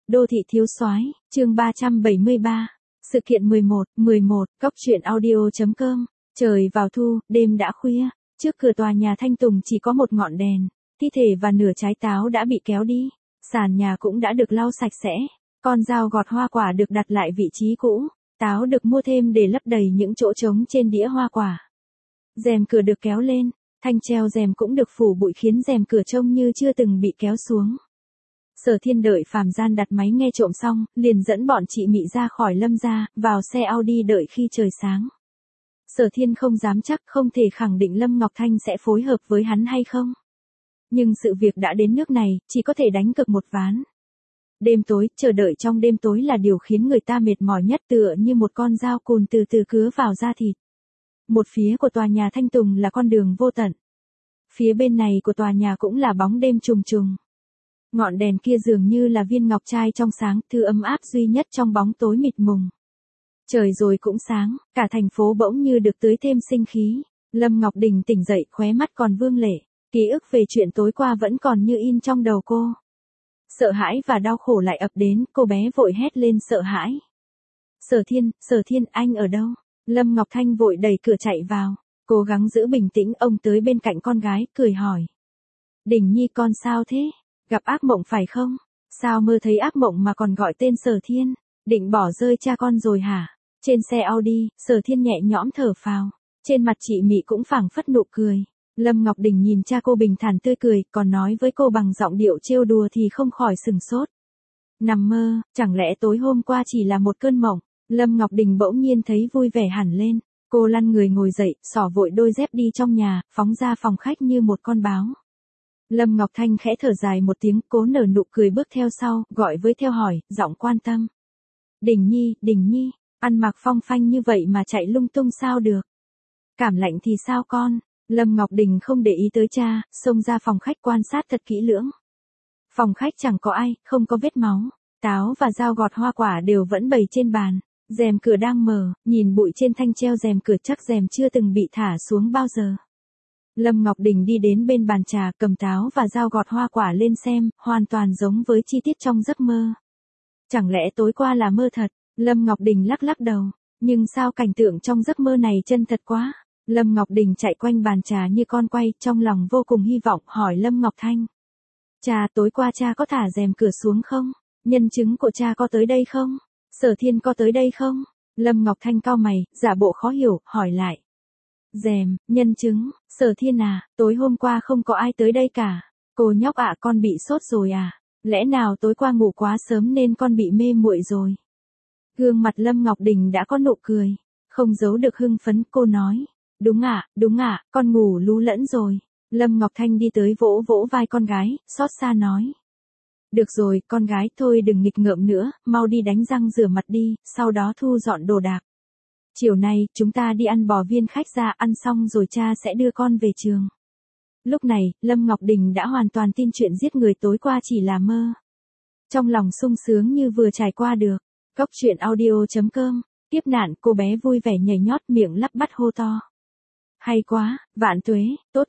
Đô thị thiếu soái, chương 373. Sự kiện 11, Cóc truyện audio.com. Trời vào thu, đêm đã khuya, trước cửa tòa nhà Thanh Tùng chỉ có một ngọn đèn, thi thể và nửa trái táo đã bị kéo đi, sàn nhà cũng đã được lau sạch sẽ, con dao gọt hoa quả được đặt lại vị trí cũ, táo được mua thêm để lấp đầy những chỗ trống trên đĩa hoa quả. Rèm cửa được kéo lên, thanh treo rèm cũng được phủ bụi khiến rèm cửa trông như chưa từng bị kéo xuống. Sở Thiên đợi Phàm Gian đặt máy nghe trộm xong, liền dẫn bọn chị Mị ra khỏi Lâm gia, vào xe Audi đợi khi trời sáng. Sở Thiên không dám chắc, không thể khẳng định Lâm Ngọc Thanh sẽ phối hợp với hắn hay không. Nhưng sự việc đã đến nước này, chỉ có thể đánh cược một ván. Đêm tối, chờ đợi trong đêm tối là điều khiến người ta mệt mỏi nhất, tựa như một con dao cùn từ từ cứa vào da thịt. Một phía của tòa nhà Thanh Tùng là con đường vô tận. Phía bên này của tòa nhà cũng là bóng đêm trùng trùng. Ngọn đèn kia dường như là viên ngọc trai trong sáng, thứ ấm áp duy nhất trong bóng tối mịt mùng. Trời rồi cũng sáng, cả thành phố bỗng như được tưới thêm sinh khí. Lâm Ngọc Đình tỉnh dậy, khóe mắt còn vương lệ. Ký ức về chuyện tối qua vẫn còn như in trong đầu cô. Sợ hãi và đau khổ lại ập đến, cô bé vội hét lên sợ hãi. Sở Thiên, anh ở đâu? Lâm Ngọc Thanh vội đẩy cửa chạy vào, cố gắng giữ bình tĩnh. Ông tới bên cạnh con gái, cười hỏi. Đình Nhi con sao thế? Gặp ác mộng phải không? Sao mơ thấy ác mộng mà còn gọi tên Sở Thiên? Định bỏ rơi cha con rồi hả? Trên xe Audi, Sở Thiên nhẹ nhõm thở phào. Trên mặt chị Mị cũng phảng phất nụ cười. Lâm Ngọc Đình nhìn cha cô bình thản tươi cười, còn nói với cô bằng giọng điệu trêu đùa thì không khỏi sừng sốt. Nằm mơ, chẳng lẽ tối hôm qua chỉ là một cơn mộng? Lâm Ngọc Đình bỗng nhiên thấy vui vẻ hẳn lên. Cô lăn người ngồi dậy, xỏ vội đôi dép đi trong nhà, phóng ra phòng khách như một con báo. Lâm Ngọc Thanh khẽ thở dài một tiếng, cố nở nụ cười bước theo sau, gọi với theo hỏi, giọng quan tâm. Đình Nhi, ăn mặc phong phanh như vậy mà chạy lung tung sao được? Cảm lạnh thì sao con? Lâm Ngọc Đình không để ý tới cha, xông ra phòng khách quan sát thật kỹ lưỡng. Phòng khách chẳng có ai, không có vết máu, táo và dao gọt hoa quả đều vẫn bày trên bàn. Rèm cửa đang mở, nhìn bụi trên thanh treo rèm cửa, chắc rèm chưa từng bị thả xuống bao giờ. Lâm Ngọc Đình đi đến bên bàn trà, cầm táo và dao gọt hoa quả lên xem, hoàn toàn giống với chi tiết trong giấc mơ. Chẳng lẽ tối qua là mơ thật? Lâm Ngọc Đình lắc lắc đầu. Nhưng sao cảnh tượng trong giấc mơ này chân thật quá? Lâm Ngọc Đình chạy quanh bàn trà như con quay, trong lòng vô cùng hy vọng, hỏi Lâm Ngọc Thanh. Cha, tối qua cha có thả rèm cửa xuống không? Nhân chứng của cha có tới đây không? Sở Thiên có tới đây không? Lâm Ngọc Thanh cau mày, giả bộ khó hiểu, hỏi lại. Rèm, nhân chứng, Sở Thiên à, tối hôm qua không có ai tới đây cả. Cô nhóc ạ, con bị sốt rồi à? Lẽ nào tối qua ngủ quá sớm nên con bị mê muội rồi? Gương mặt Lâm Ngọc Đình đã có nụ cười, không giấu được hưng phấn, cô nói. Đúng ạ, con ngủ lú lẫn rồi. Lâm Ngọc Thanh đi tới vỗ vỗ vai con gái, xót xa nói. Được rồi, con gái, thôi đừng nghịch ngợm nữa, mau đi đánh răng rửa mặt đi, sau đó thu dọn đồ đạc. Chiều nay, chúng ta đi ăn bò viên khách ra, ăn xong rồi cha sẽ đưa con về trường. Lúc này, Lâm Ngọc Đình đã hoàn toàn tin chuyện giết người tối qua chỉ là mơ. Trong lòng sung sướng như vừa trải qua được. Cóc truyện audio.com. Kiếp nạn, cô bé vui vẻ nhảy nhót, miệng lắp bắp hô to. Hay quá, vạn tuế, tốt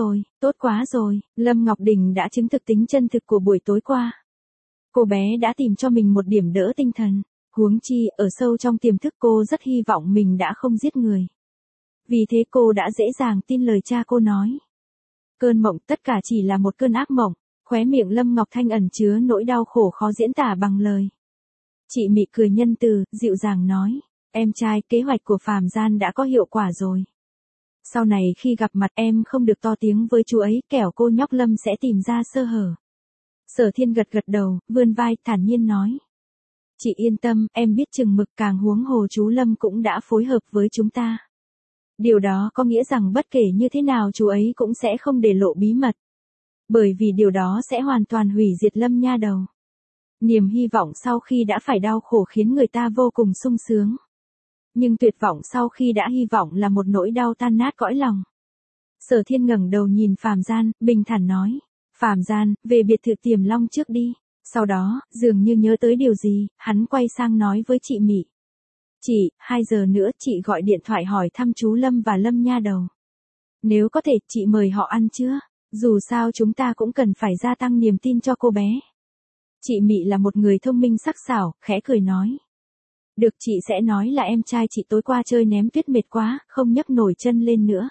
quá rồi, Lâm Ngọc Đình đã chứng thực tính chân thực của buổi tối qua. Cô bé đã tìm cho mình một điểm đỡ tinh thần, huống chi, ở sâu trong tiềm thức cô rất hy vọng mình đã không giết người. Vì thế cô đã dễ dàng tin lời cha cô nói. Cơn mộng tất cả chỉ là một cơn ác mộng, khóe miệng Lâm Ngọc Thanh ẩn chứa nỗi đau khổ khó diễn tả bằng lời. Chị Mị cười nhân từ, dịu dàng nói, em trai, kế hoạch của Phàm Gian đã có hiệu quả rồi. Sau này khi gặp mặt em không được to tiếng với chú ấy, kẻo cô nhóc Lâm sẽ tìm ra sơ hở. Sở Thiên gật đầu, vươn vai, thản nhiên nói. Chị yên tâm, em biết chừng mực, càng huống hồ chú Lâm cũng đã phối hợp với chúng ta. Điều đó có nghĩa rằng bất kể như thế nào chú ấy cũng sẽ không để lộ bí mật. Bởi vì điều đó sẽ hoàn toàn hủy diệt Lâm nha đầu. Niềm hy vọng sau khi đã phải đau khổ khiến người ta vô cùng sung sướng. Nhưng tuyệt vọng sau khi đã hy vọng là một nỗi đau tan nát cõi lòng. Sở Thiên ngẩng đầu nhìn Phàm Gian, bình thản nói. Phàm Gian, về biệt thự Tiềm Long trước đi. Sau đó, dường như nhớ tới điều gì, hắn quay sang nói với chị Mị. Chị, 2 giờ nữa chị gọi điện thoại hỏi thăm chú Lâm và Lâm nha đầu. Nếu có thể, chị mời họ ăn chưa? Dù sao chúng ta cũng cần phải gia tăng niềm tin cho cô bé. Chị Mị là một người thông minh sắc sảo, khẽ cười nói. Được, chị sẽ nói là em trai chị tối qua chơi ném tuyết mệt quá, không nhấc nổi chân lên nữa.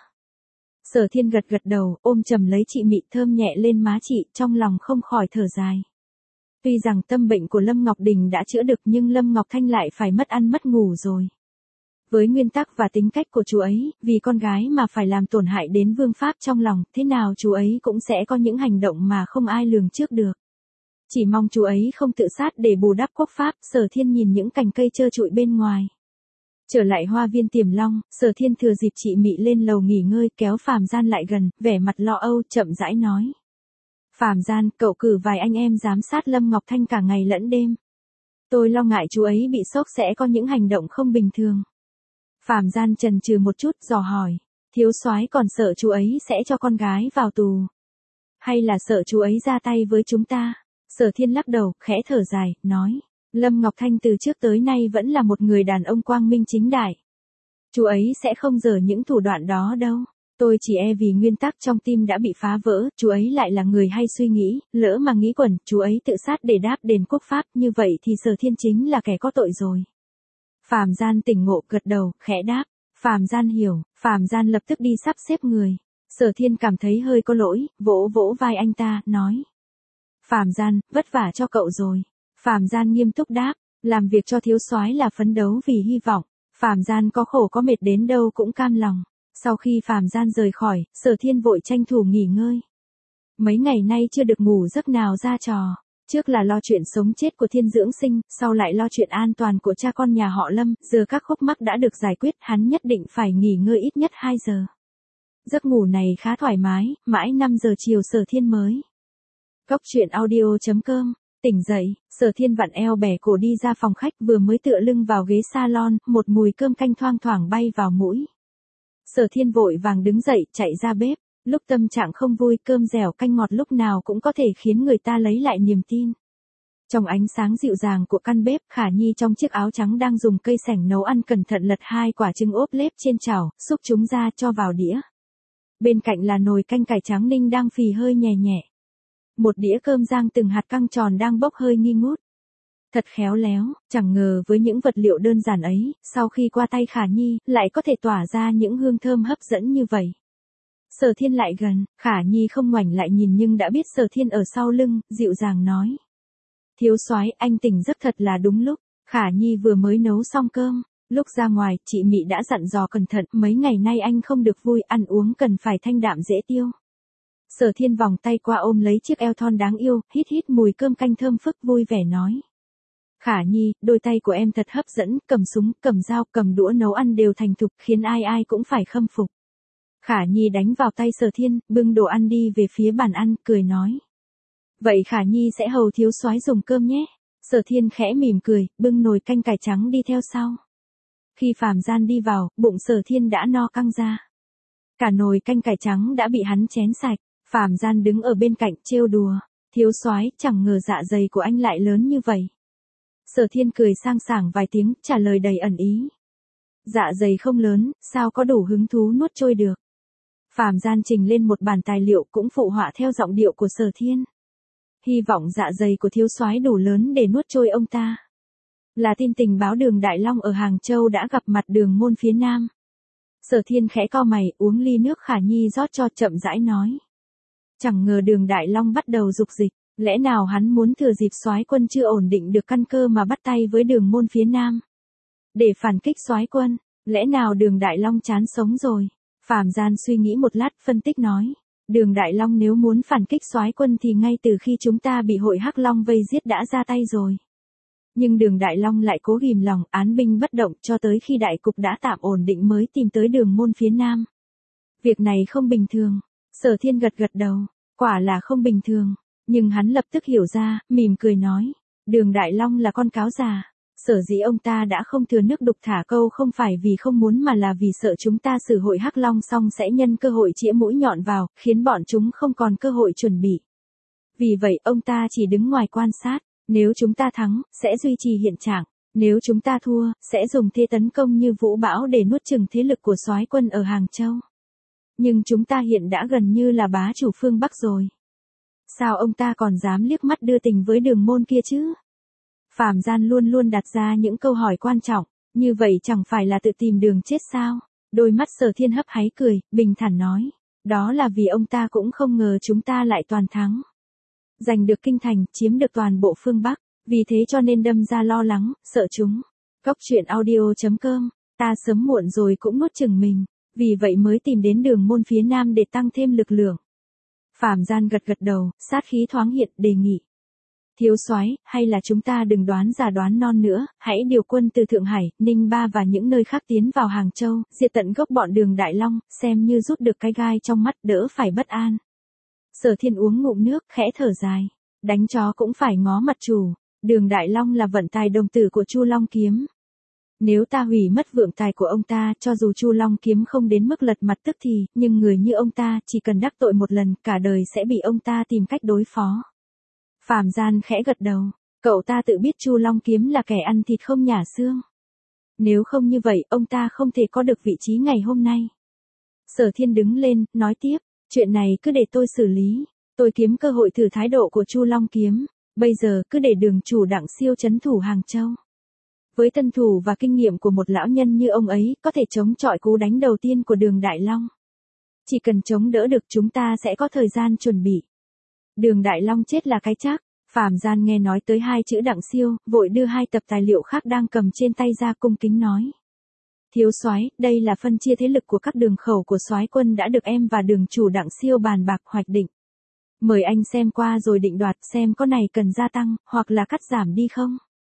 Sở Thiên gật gật đầu, ôm chầm lấy chị Mị thơm nhẹ lên má chị, trong lòng không khỏi thở dài. Tuy rằng tâm bệnh của Lâm Ngọc Đình đã chữa được nhưng Lâm Ngọc Thanh lại phải mất ăn mất ngủ rồi. Với nguyên tắc và tính cách của chú ấy, vì con gái mà phải làm tổn hại đến vương pháp trong lòng, thế nào chú ấy cũng sẽ có những hành động mà không ai lường trước được. Chỉ mong chú ấy không tự sát để bù đắp quốc pháp. Sở Thiên nhìn những cành cây trơ trụi bên ngoài. Trở lại hoa viên Tiềm Long, Sở Thiên thừa dịp chị Mị lên lầu nghỉ ngơi kéo Phàm Gian lại gần, vẻ mặt lo âu, chậm rãi nói. Phàm Gian, cậu cử vài anh em giám sát Lâm Ngọc Thanh cả ngày lẫn đêm. Tôi lo ngại chú ấy bị sốc sẽ có những hành động không bình thường. Phàm Gian chần chừ một chút, dò hỏi. Thiếu soái còn sợ chú ấy sẽ cho con gái vào tù? Hay là sợ chú ấy ra tay với chúng ta? Sở Thiên lắc đầu, khẽ thở dài, nói. Lâm Ngọc Thanh từ trước tới nay vẫn là một người đàn ông quang minh chính đại. Chú ấy sẽ không dở những thủ đoạn đó đâu. Tôi chỉ e vì nguyên tắc trong tim đã bị phá vỡ, chú ấy lại là người hay suy nghĩ, lỡ mà nghĩ quẩn, chú ấy tự sát để đáp đền quốc pháp, như vậy thì Sở Thiên chính là kẻ có tội rồi. Phàm Gian tỉnh ngộ, gật đầu, khẽ đáp. Phàm Gian hiểu. Phàm Gian lập tức đi sắp xếp người. Sở Thiên cảm thấy hơi có lỗi, vỗ vỗ vai anh ta, nói. Phàm Gian, vất vả cho cậu rồi. Phàm Gian nghiêm túc đáp, làm việc cho thiếu soái là phấn đấu vì hy vọng. Phàm Gian có khổ có mệt đến đâu cũng cam lòng. Sau khi Phàm Gian rời khỏi, Sở Thiên vội tranh thủ nghỉ ngơi. Mấy ngày nay chưa được ngủ giấc nào ra trò. Trước là lo chuyện sống chết của Thiên Dưỡng Sinh, sau lại lo chuyện an toàn của cha con nhà họ Lâm, giờ các khúc mắc đã được giải quyết, hắn nhất định phải nghỉ ngơi ít nhất 2 giờ. Giấc ngủ này khá thoải mái, mãi 5 giờ chiều Sở Thiên mới. Góc truyện audio.com. Tỉnh dậy, Sở Thiên vặn eo bẻ cổ đi ra phòng khách, vừa mới tựa lưng vào ghế salon, một mùi cơm canh thoang thoảng bay vào mũi. Sở Thiên vội vàng đứng dậy, chạy ra bếp. Lúc tâm trạng không vui, cơm dẻo canh ngọt lúc nào cũng có thể khiến người ta lấy lại niềm tin. Trong ánh sáng dịu dàng của căn bếp, Khả Nhi trong chiếc áo trắng đang dùng cây sẻng nấu ăn cẩn thận lật 2 quả trứng ốp lép trên chảo, xúc chúng ra cho vào đĩa. Bên cạnh là nồi canh cải trắng ninh đang phì hơi nhè nhẹ. Một đĩa cơm rang từng hạt căng tròn đang bốc hơi nghi ngút. Thật khéo léo, chẳng ngờ với những vật liệu đơn giản ấy, sau khi qua tay Khả Nhi, lại có thể tỏa ra những hương thơm hấp dẫn như vậy. Sở Thiên lại gần, Khả Nhi không ngoảnh lại nhìn nhưng đã biết Sở Thiên ở sau lưng, dịu dàng nói. Thiếu soái, anh tỉnh giấc thật là đúng lúc. Khả Nhi vừa mới nấu xong cơm, lúc ra ngoài, chị Mị đã dặn dò cẩn thận, mấy ngày nay anh không được vui, ăn uống cần phải thanh đạm dễ tiêu. Sở Thiên vòng tay qua ôm lấy chiếc eo thon đáng yêu, hít hít mùi cơm canh thơm phức, vui vẻ nói. Khả Nhi, đôi tay của em thật hấp dẫn, cầm súng, cầm dao, cầm đũa nấu ăn đều thành thục, khiến ai ai cũng phải khâm phục. Khả Nhi đánh vào tay Sở Thiên, bưng đồ ăn đi về phía bàn ăn, cười nói. Vậy Khả Nhi sẽ hầu thiếu soái dùng cơm nhé. Sở Thiên khẽ mỉm cười, bưng nồi canh cải trắng đi theo sau. Khi Phàm Gian đi vào, bụng Sở Thiên đã no căng ra. Cả nồi canh cải trắng đã bị hắn chén sạch. Phàm Gian đứng ở bên cạnh trêu đùa. Thiếu soái, chẳng ngờ dạ dày của anh lại lớn như vậy. Sở Thiên cười sang sảng vài tiếng, trả lời đầy ẩn ý. Dạ dày không lớn, sao có đủ hứng thú nuốt trôi được. Phàm Gian trình lên một bản tài liệu cũng phụ họa theo giọng điệu của Sở Thiên. Hy vọng dạ dày của thiếu soái đủ lớn để nuốt trôi ông ta. Là tin tình báo Đường Đại Long ở Hàng Châu đã gặp mặt Đường Môn phía Nam. Sở Thiên khẽ cau mày, uống ly nước Khả Nhi rót cho, chậm rãi nói. Chẳng ngờ Đường Đại Long bắt đầu dục dịch, lẽ nào hắn muốn thừa dịp soái quân chưa ổn định được căn cơ mà bắt tay với Đường Môn phía Nam. Để phản kích soái quân, lẽ nào Đường Đại Long chán sống rồi. Phàm Gian suy nghĩ một lát, phân tích nói. Đường Đại Long nếu muốn phản kích soái quân thì ngay từ khi chúng ta bị hội Hắc Long vây giết đã ra tay rồi. Nhưng Đường Đại Long lại cố ghìm lòng, án binh bất động cho tới khi đại cục đã tạm ổn định mới tìm tới Đường Môn phía Nam. Việc này không bình thường. Sở Thiên gật gật đầu, quả là không bình thường. Nhưng hắn lập tức hiểu ra, mỉm cười nói. Đường Đại Long là con cáo già. Sở dĩ ông ta đã không thừa nước đục thả câu không phải vì không muốn mà là vì sợ chúng ta xử hội Hắc Long xong sẽ nhân cơ hội chĩa mũi nhọn vào, khiến bọn chúng không còn cơ hội chuẩn bị. Vì vậy ông ta chỉ đứng ngoài quan sát, nếu chúng ta thắng, sẽ duy trì hiện trạng, nếu chúng ta thua, sẽ dùng thế tấn công như vũ bão để nuốt chửng thế lực của soái quân ở Hàng Châu. Nhưng chúng ta hiện đã gần như là bá chủ phương Bắc rồi. Sao ông ta còn dám liếc mắt đưa tình với Đường Môn kia chứ? Phạm Gian luôn luôn đặt ra những câu hỏi quan trọng, như vậy chẳng phải là tự tìm đường chết sao? Đôi mắt Sở Thiên hấp háy cười, bình thản nói. Đó là vì ông ta cũng không ngờ chúng ta lại toàn thắng. Giành được kinh thành, chiếm được toàn bộ phương Bắc, vì thế cho nên đâm ra lo lắng, sợ chúng. Cốc truyện audio.com, ta sớm muộn rồi cũng nuốt chửng mình, vì vậy mới tìm đến Đường Môn phía Nam để tăng thêm lực lượng. Phạm Gian gật gật đầu, sát khí thoáng hiện, đề nghị. Thiếu soái, hay là chúng ta đừng đoán già đoán non nữa, hãy điều quân từ Thượng Hải, Ninh Ba và những nơi khác tiến vào Hàng Châu, diệt tận gốc bọn Đường Đại Long, xem như rút được cái gai trong mắt, đỡ phải bất an. Sở Thiên uống ngụm nước, khẽ thở dài. Đánh chó cũng phải ngó mặt chủ, Đường Đại Long là vận tài đồng tử của Chu Long Kiếm. Nếu ta hủy mất vượng tài của ông ta, cho dù Chu Long Kiếm không đến mức lật mặt tức thì, nhưng người như ông ta, chỉ cần đắc tội một lần, cả đời sẽ bị ông ta tìm cách đối phó. Phạm Gian khẽ gật đầu, cậu ta tự biết Chu Long Kiếm là kẻ ăn thịt không nhả xương. Nếu không như vậy, ông ta không thể có được vị trí ngày hôm nay. Sở Thiên đứng lên, nói tiếp, chuyện này cứ để tôi xử lý, tôi kiếm cơ hội thử thái độ của Chu Long Kiếm, bây giờ cứ để Đường chủ Đặng Siêu trấn thủ Hàng Châu. Với tân thủ và kinh nghiệm của một lão nhân như ông ấy, có thể chống chọi cú đánh đầu tiên của Đường Đại Long. Chỉ cần chống đỡ được chúng ta sẽ có thời gian chuẩn bị. Đường Đại Long chết là cái chắc. Phạm Gian nghe nói tới hai chữ Đặng Siêu, vội đưa hai tập tài liệu khác đang cầm trên tay ra, cung kính nói. Thiếu soái, đây là phân chia thế lực của các đường khẩu của soái quân đã được em và Đường chủ Đặng Siêu bàn bạc hoạch định. Mời anh xem qua rồi định đoạt xem có này cần gia tăng, hoặc là cắt giảm đi không.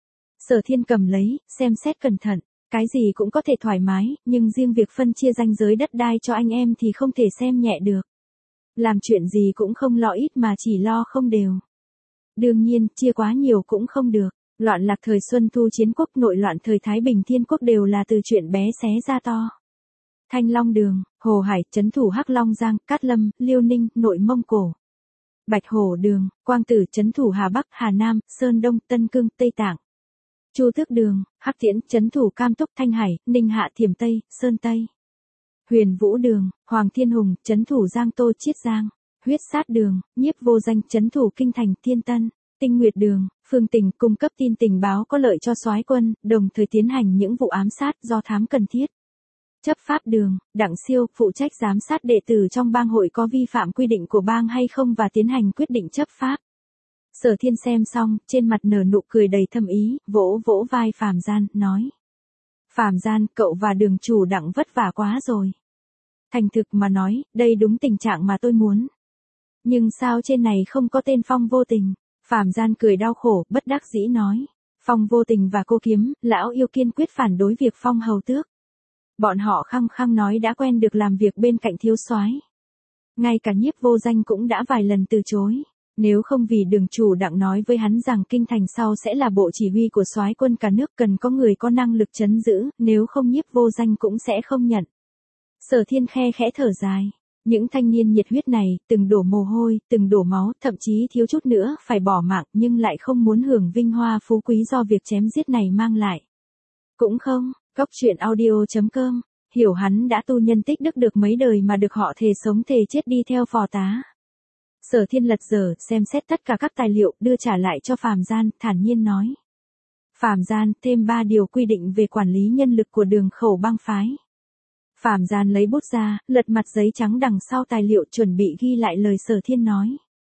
Sở Thiên cầm lấy, xem xét cẩn thận, cái gì cũng có thể thoải mái, nhưng riêng việc phân chia ranh giới đất đai cho anh em thì không thể xem nhẹ được. Làm chuyện gì cũng không lo ít mà chỉ lo không đều. Đương nhiên, chia quá nhiều cũng không được. Loạn lạc thời Xuân Thu Chiến Quốc, nội loạn thời Thái Bình Thiên Quốc đều là từ chuyện bé xé ra to. Thanh Long Đường, Hồ Hải, trấn thủ Hắc Long Giang, Cát Lâm, Liêu Ninh, Nội Mông Cổ. Bạch Hổ Đường, Quang Tử, trấn thủ Hà Bắc, Hà Nam, Sơn Đông, Tân Cương, Tây Tạng. Chu Tước Đường, Hắc Tiễn, trấn thủ Cam Túc, Thanh Hải, Ninh Hạ, Thiểm Tây, Sơn Tây. Huyền Vũ Đường, Hoàng Thiên Hùng, trấn thủ Giang Tô, Chiết Giang. Huyết Sát Đường, Nhiếp Vô Danh, trấn thủ Kinh Thành, Thiên Tân. Tinh Nguyệt Đường, Phương Tình, cung cấp tin tình báo có lợi cho soái quân, đồng thời tiến hành những vụ ám sát do thám cần thiết. Chấp Pháp Đường, Đặng Siêu, phụ trách giám sát đệ tử trong bang hội có vi phạm quy định của bang hay không và tiến hành quyết định chấp pháp. Sở Thiên xem xong, trên mặt nở nụ cười đầy thâm ý, vỗ vỗ vai Phạm Gian, nói. Phạm Gian, cậu và Đường chủ Đặng vất vả quá rồi. Thành thực mà nói, đây đúng tình trạng mà tôi muốn. Nhưng sao trên này không có tên Phong Vô Tình? Phạm Gian cười đau khổ, bất đắc dĩ nói. Phong Vô Tình và cô Kiếm, lão yêu kiên quyết phản đối việc phong hầu tước. Bọn họ khăng khăng nói đã quen được làm việc bên cạnh thiếu soái. Ngay cả Nhiếp Vô Danh cũng đã vài lần từ chối. Nếu không vì Đường chủ Đặng nói với hắn rằng Kinh Thành sau sẽ là bộ chỉ huy của soái quân cả nước, cần có người có năng lực trấn giữ, nếu không Nhiếp Vô Danh cũng sẽ không nhận. Sở Thiên khe khẽ thở dài. Những thanh niên nhiệt huyết này, từng đổ mồ hôi, từng đổ máu, thậm chí thiếu chút nữa phải bỏ mạng, nhưng lại không muốn hưởng vinh hoa phú quý do việc chém giết này mang lại. Cũng không, Cốc truyện audio.com, hiểu hắn đã tu nhân tích đức được mấy đời mà được họ thề sống thề chết đi theo phò tá. Sở Thiên lật dở, xem xét tất cả các tài liệu, đưa trả lại cho Phạm Gian, thản nhiên nói. Phạm Gian, thêm 3 điều quy định về quản lý nhân lực của đường khẩu bang phái. Phạm Gian lấy bút ra, lật mặt giấy trắng đằng sau tài liệu, chuẩn bị ghi lại lời Sở Thiên nói.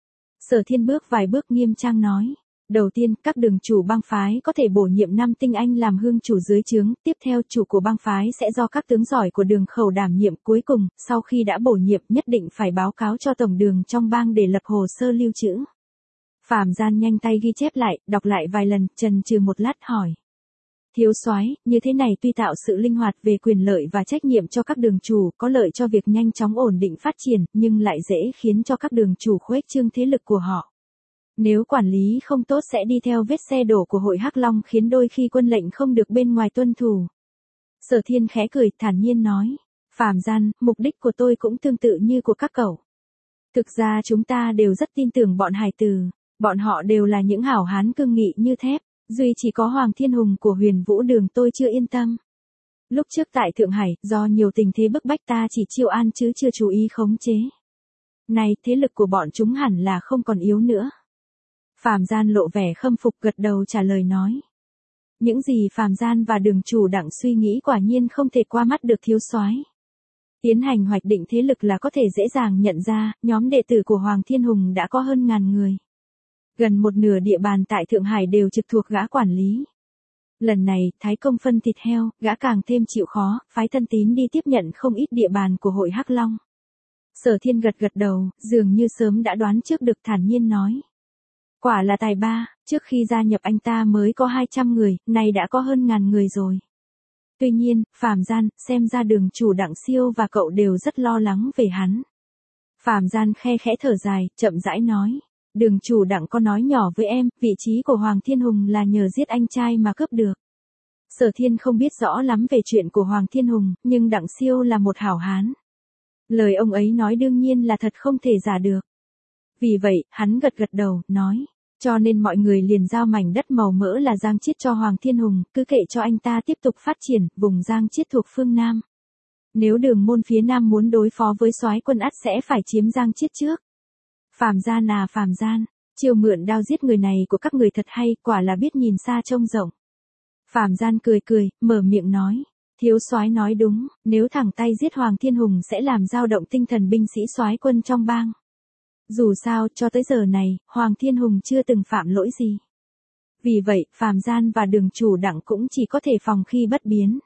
Sở Thiên bước vài bước nghiêm trang nói. Đầu tiên, các đường chủ bang phái có thể bổ nhiệm 5 tinh anh làm hương chủ dưới trướng, tiếp theo chủ của bang phái sẽ do các tướng giỏi của đường khẩu đảm nhiệm, cuối cùng, sau khi đã bổ nhiệm nhất định phải báo cáo cho tổng đường trong bang để lập hồ sơ lưu trữ. Phạm Gian nhanh tay ghi chép lại, đọc lại vài lần, chần chừ một lát hỏi. Thiếu soái, như thế này tuy tạo sự linh hoạt về quyền lợi và trách nhiệm cho các đường chủ, có lợi cho việc nhanh chóng ổn định phát triển, nhưng lại dễ khiến cho các đường chủ khuếch trương thế lực của họ. Nếu quản lý không tốt sẽ đi theo vết xe đổ của hội Hắc Long, khiến đôi khi quân lệnh không được bên ngoài tuân thủ. Sở Thiên khẽ cười, thản nhiên nói. Phạm Gian, mục đích của tôi cũng tương tự như của các cậu. Thực ra chúng ta đều rất tin tưởng bọn hải tử, bọn họ đều là những hảo hán cương nghị như thép, duy chỉ có Hoàng Thiên Hùng của Huyền Vũ Đường tôi chưa yên tâm. Lúc trước tại Thượng Hải, do nhiều tình thế bức bách ta chỉ chiêu an chứ chưa chú ý khống chế. Này, thế lực của bọn chúng hẳn là không còn yếu nữa. Phạm Gian lộ vẻ khâm phục gật đầu trả lời nói. Những gì Phạm Gian và Đường Chủ Đặng suy nghĩ quả nhiên không thể qua mắt được thiếu soái. Tiến hành hoạch định thế lực là có thể dễ dàng nhận ra, nhóm đệ tử của Hoàng Thiên Hùng đã có hơn 1000 người. Gần một nửa địa bàn tại Thượng Hải đều trực thuộc gã quản lý. Lần này, Thái Công phân thịt heo, gã càng thêm chịu khó, phái Thân Tín đi tiếp nhận không ít địa bàn của hội Hắc Long. Sở Thiên gật gật đầu, dường như sớm đã đoán trước được, thản nhiên nói. Quả là tài ba, trước khi gia nhập anh ta mới có 200 người, nay đã có hơn 1000 người rồi. Tuy nhiên, Phạm Gian, xem ra Đường Chủ Đặng Siêu và cậu đều rất lo lắng về hắn. Phạm Gian khe khẽ thở dài, chậm rãi nói. Đường Chủ Đặng có nói nhỏ với em, vị trí của Hoàng Thiên Hùng là nhờ giết anh trai mà cướp được. Sở Thiên không biết rõ lắm về chuyện của Hoàng Thiên Hùng, nhưng Đặng Siêu là một hảo hán. Lời ông ấy nói đương nhiên là thật không thể giả được. Vì vậy, hắn gật gật đầu, nói. Cho nên mọi người liền giao mảnh đất màu mỡ là Giang Chiết cho Hoàng Thiên Hùng, cứ kệ cho anh ta tiếp tục phát triển, vùng Giang Chiết thuộc phương Nam. Nếu Đường Môn phía Nam muốn đối phó với soái quân ắt sẽ phải chiếm Giang Chiết trước. Phạm Gian à Phạm Gian, chiêu mượn đao giết người này của các người thật hay, quả là biết nhìn xa trông rộng. Phạm Gian cười cười, mở miệng nói. Thiếu soái nói đúng, nếu thẳng tay giết Hoàng Thiên Hùng sẽ làm dao động tinh thần binh sĩ soái quân trong bang. Dù sao, cho tới giờ này, Hoàng Thiên Hùng chưa từng phạm lỗi gì. Vì vậy, Phạm Gian và Đường Chủ Đặng cũng chỉ có thể phòng khi bất biến.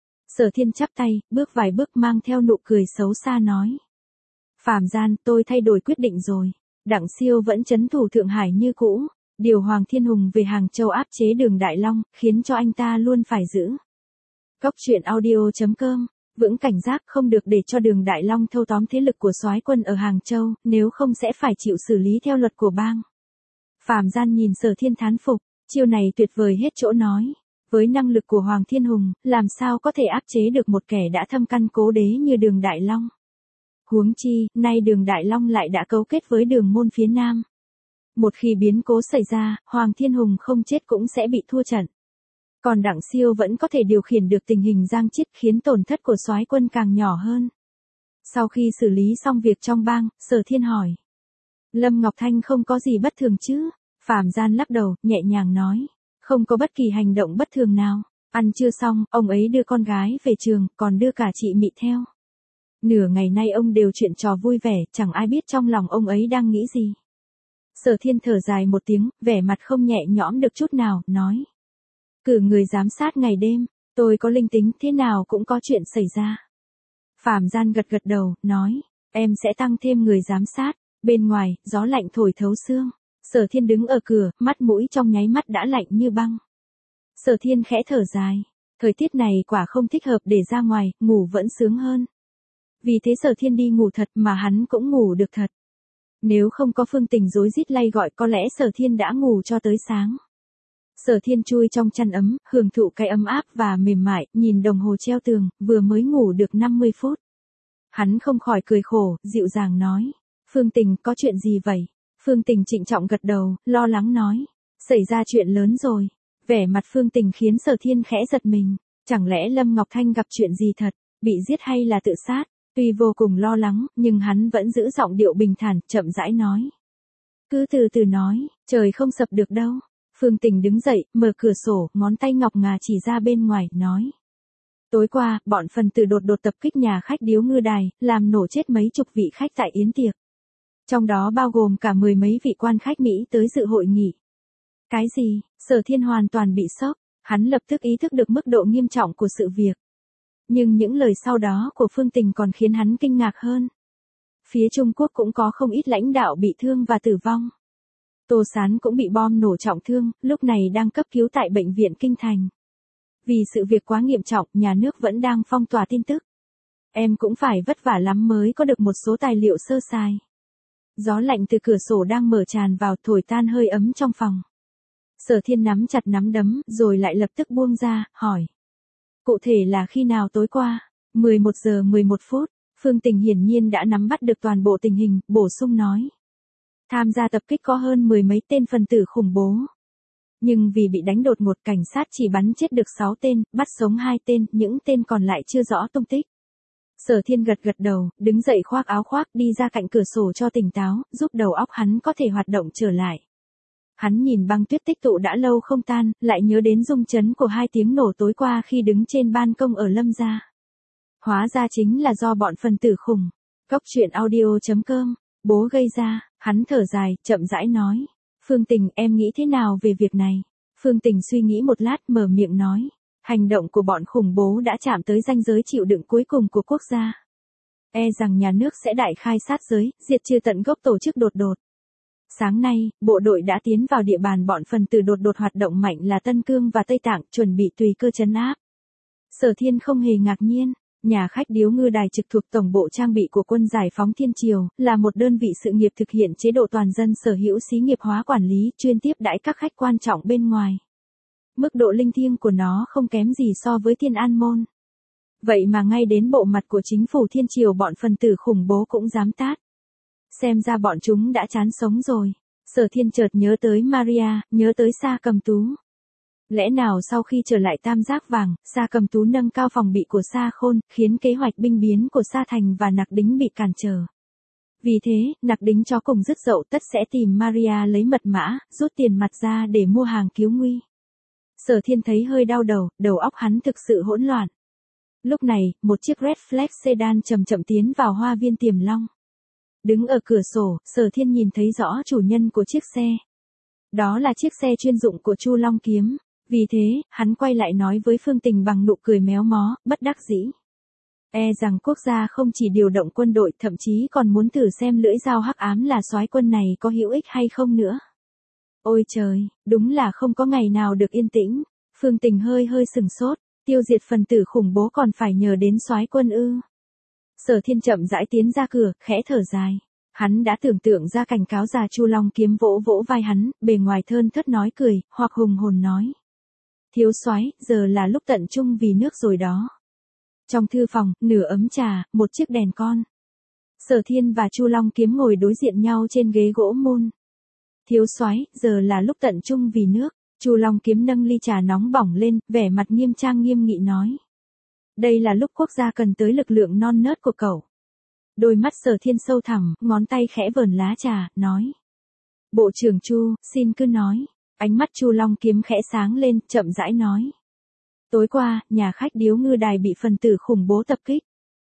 Sở Thiên chắp tay, bước vài bước mang theo nụ cười xấu xa nói. Phạm Gian, tôi thay đổi quyết định rồi. Đặng Siêu vẫn trấn thủ Thượng Hải như cũ. Điều Hoàng Thiên Hùng về Hàng Châu áp chế Đường Đại Long, khiến cho anh ta luôn phải giữ. Góc truyện audio.com, vững cảnh giác không được để cho Đường Đại Long thâu tóm thế lực của soái quân ở Hàng Châu, nếu không sẽ phải chịu xử lý theo luật của bang. Phạm Gian nhìn Sở Thiên thán phục, chiêu này tuyệt vời hết chỗ nói. Với năng lực của Hoàng Thiên Hùng, làm sao có thể áp chế được một kẻ đã thâm căn cố đế như Đường Đại Long. Huống chi, nay Đường Đại Long lại đã cấu kết với Đường Môn phía Nam. Một khi biến cố xảy ra, Hoàng Thiên Hùng không chết cũng sẽ bị thua trận. Còn Đặng Siêu vẫn có thể điều khiển được tình hình Giang Chiết, khiến tổn thất của soái quân càng nhỏ hơn. Sau khi xử lý xong việc trong bang, Sở Thiên hỏi. Lâm Ngọc Thanh không có gì bất thường chứ? Phạm Gian lắc đầu, nhẹ nhàng nói. Không có bất kỳ hành động bất thường nào. Ăn trưa xong, ông ấy đưa con gái về trường, còn đưa cả chị Mị theo. Nửa ngày nay ông đều chuyện trò vui vẻ, chẳng ai biết trong lòng ông ấy đang nghĩ gì. Sở Thiên thở dài một tiếng, vẻ mặt không nhẹ nhõm được chút nào, nói. Cử người giám sát ngày đêm, tôi có linh tính thế nào cũng có chuyện xảy ra. Phạm Gian gật gật đầu, nói, em sẽ tăng thêm người giám sát. Bên ngoài, gió lạnh thổi thấu xương. Sở Thiên đứng ở cửa, mắt mũi trong nháy mắt đã lạnh như băng. Sở Thiên khẽ thở dài. Thời tiết này quả không thích hợp để ra ngoài, ngủ vẫn sướng hơn. Vì thế Sở Thiên đi ngủ thật mà hắn cũng ngủ được thật. Nếu không có Phương Tình rối rít lay gọi có lẽ Sở Thiên đã ngủ cho tới sáng. Sở Thiên chui trong chăn ấm, hưởng thụ cái ấm áp và mềm mại, nhìn đồng hồ treo tường, vừa mới ngủ được 50 phút. Hắn không khỏi cười khổ, dịu dàng nói. Phương Tình, có chuyện gì vậy? Phương Tình trịnh trọng gật đầu, lo lắng nói. Xảy ra chuyện lớn rồi. Vẻ mặt Phương Tình khiến Sở Thiên khẽ giật mình. Chẳng lẽ Lâm Ngọc Thanh gặp chuyện gì thật, bị giết hay là tự sát? Tuy vô cùng lo lắng, nhưng hắn vẫn giữ giọng điệu bình thản, chậm rãi nói. Cứ từ từ nói, trời không sập được đâu. Phương Tình đứng dậy, mở cửa sổ, ngón tay ngọc ngà chỉ ra bên ngoài, nói. Tối qua, bọn phần tử đột tập kích nhà khách Điếu Ngư Đài, làm nổ chết mấy chục vị khách tại yến tiệc. Trong đó bao gồm cả 10 mấy vị quan khách Mỹ tới dự hội nghị. Cái gì? Sở Thiên hoàn toàn bị sốc, hắn lập tức ý thức được mức độ nghiêm trọng của sự việc. Nhưng những lời sau đó của Phương Tình còn khiến hắn kinh ngạc hơn. Phía Trung Quốc cũng có không ít lãnh đạo bị thương và tử vong. Tô Sán cũng bị bom nổ trọng thương, lúc này đang cấp cứu tại bệnh viện Kinh Thành. Vì sự việc quá nghiêm trọng, nhà nước vẫn đang phong tỏa tin tức. Em cũng phải vất vả lắm mới có được một số tài liệu sơ sài. Gió lạnh từ cửa sổ đang mở tràn vào, thổi tan hơi ấm trong phòng. Sở Thiên nắm chặt nắm đấm, rồi lại lập tức buông ra, hỏi. Cụ thể là khi nào tối qua? 11 giờ 11 phút, Phương Tình hiển nhiên đã nắm bắt được toàn bộ tình hình, bổ sung nói. Tham gia tập kích có hơn 10 mấy tên phần tử khủng bố. Nhưng vì bị đánh đột ngột, cảnh sát chỉ bắn chết được 6 tên, bắt sống 2 tên, những tên còn lại chưa rõ tung tích. Sở Thiên gật gật đầu, đứng dậy khoác áo khoác đi ra cạnh cửa sổ cho tỉnh táo, giúp đầu óc hắn có thể hoạt động trở lại. Hắn nhìn băng tuyết tích tụ đã lâu không tan, lại nhớ đến rung chấn của 2 tiếng nổ tối qua khi đứng trên ban công ở Lâm gia. Hóa ra chính là do bọn phần tử khủng. Cóc truyện audio.com, bố gây ra, hắn thở dài, chậm rãi nói. Phương Tình, em nghĩ thế nào về việc này? Phương Tình suy nghĩ một lát mở miệng nói. Hành động của bọn khủng bố đã chạm tới ranh giới chịu đựng cuối cùng của quốc gia. E rằng nhà nước sẽ đại khai sát giới, diệt trừ tận gốc tổ chức đột đột. Sáng nay, bộ đội đã tiến vào địa bàn bọn phần tử đột đột hoạt động mạnh là Tân Cương và Tây Tạng, chuẩn bị tùy cơ trấn áp. Sở Thiên không hề ngạc nhiên, nhà khách Điếu Ngư Đài trực thuộc Tổng bộ trang bị của Quân Giải phóng Thiên Triều, là một đơn vị sự nghiệp thực hiện chế độ toàn dân sở hữu xí nghiệp hóa quản lý, chuyên tiếp đãi các khách quan trọng bên ngoài. Mức độ linh thiêng của nó không kém gì so với Thiên An Môn. Vậy mà ngay đến bộ mặt của chính phủ Thiên Triều bọn phần tử khủng bố cũng dám tát. Xem ra bọn chúng đã chán sống rồi. Sở Thiên chợt nhớ tới Maria, nhớ tới Sa Cầm Tú. Lẽ nào sau khi trở lại Tam Giác Vàng, Sa Cầm Tú nâng cao phòng bị của Sa Khôn, khiến kế hoạch binh biến của Sa Thành và Nặc Đính bị cản trở. Vì thế, Nặc Đính cho cùng dứt dậu tất sẽ tìm Maria lấy mật mã, rút tiền mặt ra để mua hàng cứu nguy. Sở Thiên thấy hơi đau đầu óc hắn thực sự hỗn loạn. Lúc này, một chiếc Red Flag sedan chậm chậm tiến vào hoa viên Tiềm Long. Đứng ở cửa sổ, Sở Thiên nhìn thấy rõ chủ nhân của chiếc xe. Đó là chiếc xe chuyên dụng của Chu Long Kiếm. Vì thế, hắn quay lại nói với Phương Tình bằng nụ cười méo mó, bất đắc dĩ. E rằng quốc gia không chỉ điều động quân đội, thậm chí còn muốn thử xem lưỡi dao hắc ám là soái quân này có hữu ích hay không nữa. Ôi trời, đúng là không có ngày nào được yên tĩnh. Phương Tình hơi sừng sốt, tiêu diệt phần tử khủng bố còn phải nhờ đến soái quân ư? Sở Thiên chậm rãi tiến ra cửa, khẽ thở dài. Hắn đã tưởng tượng ra cảnh cáo già Chu Long Kiếm vỗ vỗ vai hắn, bề ngoài thơn thớt nói cười, hoặc hùng hồn nói. Thiếu soái, giờ là lúc tận trung vì nước rồi đó. Trong thư phòng, nửa ấm trà, một chiếc đèn con. Sở Thiên và Chu Long Kiếm ngồi đối diện nhau trên ghế gỗ mun. Thiếu soái, giờ là lúc tận trung vì nước. Chu Long Kiếm nâng ly trà nóng bỏng lên, vẻ mặt nghiêm trang nghiêm nghị nói. Đây là lúc quốc gia cần tới lực lượng non nớt của cậu. Đôi mắt Sở Thiên sâu thẳm, ngón tay khẽ vờn lá trà, nói. Bộ trưởng Chu, xin cứ nói. Ánh mắt Chu Long Kiếm khẽ sáng lên, chậm rãi nói. Tối qua, nhà khách Điếu Ngư Đài bị phần tử khủng bố tập kích.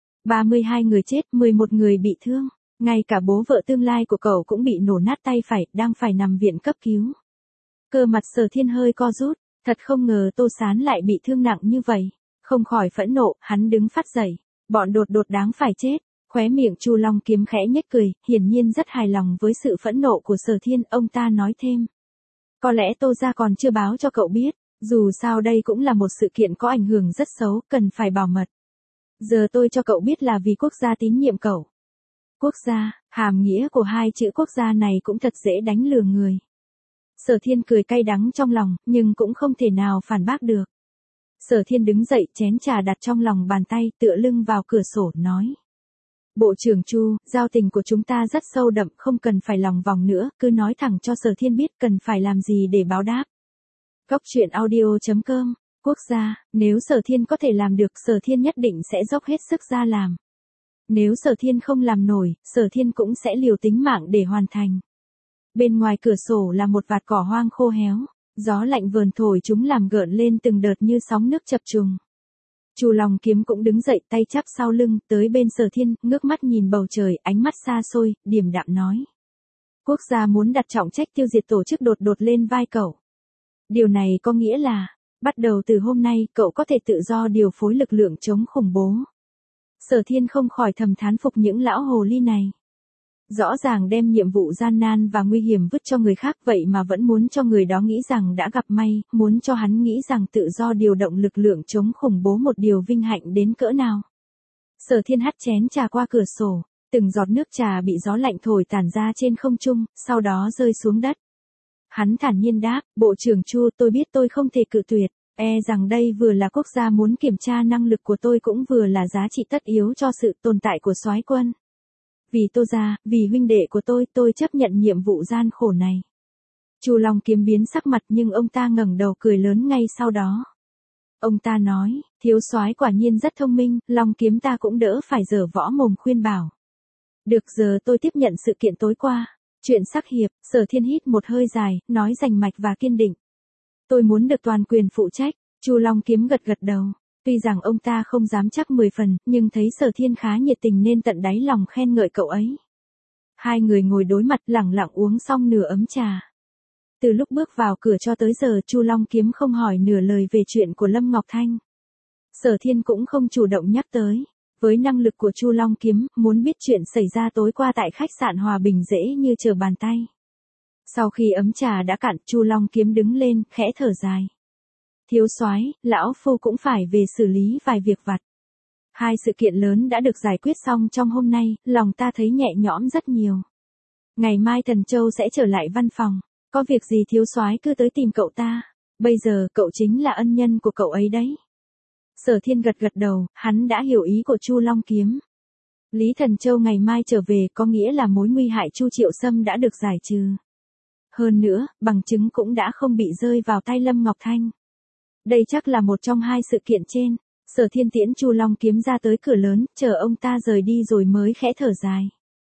32 người chết, 11 người bị thương. Ngay cả bố vợ tương lai của cậu cũng bị nổ nát tay phải, đang phải nằm viện cấp cứu. Cơ mặt Sở Thiên hơi co rút, thật không ngờ Tô Sán lại bị thương nặng như vậy. Không khỏi phẫn nộ, hắn đứng phát dậy. Bọn đột đột đáng phải chết. Khóe miệng Chu Long Kiếm khẽ nhếch cười, hiển nhiên rất hài lòng với sự phẫn nộ của Sở Thiên, ông ta nói thêm. Có lẽ Tô gia còn chưa báo cho cậu biết, dù sao đây cũng là một sự kiện có ảnh hưởng rất xấu, cần phải bảo mật. Giờ tôi cho cậu biết là vì quốc gia tín nhiệm cậu. Quốc gia, hàm nghĩa của hai chữ quốc gia này cũng thật dễ đánh lừa người. Sở Thiên cười cay đắng trong lòng, nhưng cũng không thể nào phản bác được. Sở Thiên đứng dậy, chén trà đặt trong lòng bàn tay, tựa lưng vào cửa sổ, nói. Bộ trưởng Chu, giao tình của chúng ta rất sâu đậm, không cần phải lòng vòng nữa, cứ nói thẳng cho Sở Thiên biết cần phải làm gì để báo đáp. Cóc truyện audio.com, quốc gia, nếu Sở Thiên có thể làm được, Sở Thiên nhất định sẽ dốc hết sức ra làm. Nếu Sở Thiên không làm nổi, Sở Thiên cũng sẽ liều tính mạng để hoàn thành. Bên ngoài cửa sổ là một vạt cỏ hoang khô héo, gió lạnh vờn thổi chúng làm gợn lên từng đợt như sóng nước chập trùng. Chu Long Kiếm cũng đứng dậy, tay chắp sau lưng, tới bên Sở Thiên, ngước mắt nhìn bầu trời, ánh mắt xa xôi, điềm đạm nói. Quốc gia muốn đặt trọng trách tiêu diệt tổ chức đột đột lên vai cậu. Điều này có nghĩa là, bắt đầu từ hôm nay, cậu có thể tự do điều phối lực lượng chống khủng bố. Sở Thiên không khỏi thầm thán phục những lão hồ ly này. Rõ ràng đem nhiệm vụ gian nan và nguy hiểm vứt cho người khác vậy mà vẫn muốn cho người đó nghĩ rằng đã gặp may, muốn cho hắn nghĩ rằng tự do điều động lực lượng chống khủng bố một điều vinh hạnh đến cỡ nào. Sở Thiên hắt chén trà qua cửa sổ, từng giọt nước trà bị gió lạnh thổi tản ra trên không trung, sau đó rơi xuống đất. Hắn thản nhiên đáp, Bộ trưởng Chu, tôi biết tôi không thể cự tuyệt, e rằng đây vừa là quốc gia muốn kiểm tra năng lực của tôi cũng vừa là giá trị tất yếu cho sự tồn tại của soái quân. Vì Tô gia, vì huynh đệ của tôi chấp nhận nhiệm vụ gian khổ này. Chu Long Kiếm biến sắc mặt nhưng ông ta ngẩng đầu cười lớn ngay sau đó. Ông ta nói, thiếu soái quả nhiên rất thông minh, Long Kiếm ta cũng đỡ phải giở võ mồm khuyên bảo. Được giờ tôi tiếp nhận sự kiện tối qua. Chuyện sắc hiệp, Sở Thiên hít một hơi dài, nói rành mạch và kiên định. Tôi muốn được toàn quyền phụ trách. Chu Long Kiếm gật gật đầu. Tuy rằng ông ta không dám chắc 10 phần, nhưng thấy Sở Thiên khá nhiệt tình nên tận đáy lòng khen ngợi cậu ấy. Hai người ngồi đối mặt lẳng lặng uống xong nửa ấm trà. Từ lúc bước vào cửa cho tới giờ Chu Long Kiếm không hỏi nửa lời về chuyện của Lâm Ngọc Thanh. Sở Thiên cũng không chủ động nhắc tới. Với năng lực của Chu Long Kiếm, muốn biết chuyện xảy ra tối qua tại khách sạn Hòa Bình dễ như trở bàn tay. Sau khi ấm trà đã cạn, Chu Long Kiếm đứng lên, khẽ thở dài. Thiếu soái, lão phu cũng phải về xử lý vài việc vặt. Hai sự kiện lớn đã được giải quyết xong trong hôm nay, lòng ta thấy nhẹ nhõm rất nhiều. Ngày mai Thần Châu sẽ trở lại văn phòng, có việc gì thiếu soái cứ tới tìm cậu ta. Bây giờ cậu chính là ân nhân của cậu ấy đấy. Sở Thiên gật gật đầu, hắn đã hiểu ý của Chu Long Kiếm. Lý Thần Châu ngày mai trở về có nghĩa là mối nguy hại Chu Triệu Sâm đã được giải trừ. Hơn nữa, bằng chứng cũng đã không bị rơi vào tay Lâm Ngọc Thanh. Đây chắc là một trong hai sự kiện trên. Sở Thiên tiễn Chu Long Kiếm ra tới cửa lớn, chờ ông ta rời đi rồi mới khẽ thở dài.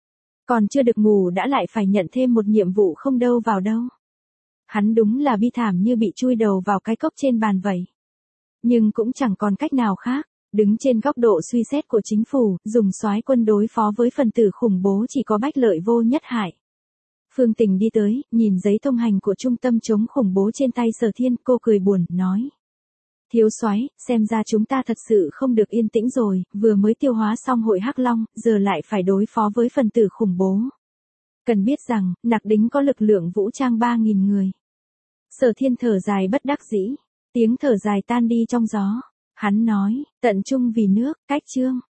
Còn chưa được ngủ đã lại phải nhận thêm một nhiệm vụ không đâu vào đâu. Hắn đúng là bi thảm như bị chui đầu vào cái cốc trên bàn vậy. Nhưng cũng chẳng còn cách nào khác, đứng trên góc độ suy xét của chính phủ, dùng soái quân đối phó với phần tử khủng bố chỉ có bách lợi vô nhất hại. Phương Tình đi tới, nhìn giấy thông hành của trung tâm chống khủng bố trên tay Sở Thiên, cô cười buồn, nói. Thiếu soái, xem ra chúng ta thật sự không được yên tĩnh rồi, vừa mới tiêu hóa xong hội Hắc Long, giờ lại phải đối phó với phần tử khủng bố. Cần biết rằng, Nặc Đính có lực lượng vũ trang 3.000 người. Sở Thiên thở dài bất đắc dĩ, tiếng thở dài tan đi trong gió. Hắn nói, tận trung vì nước, cách chương.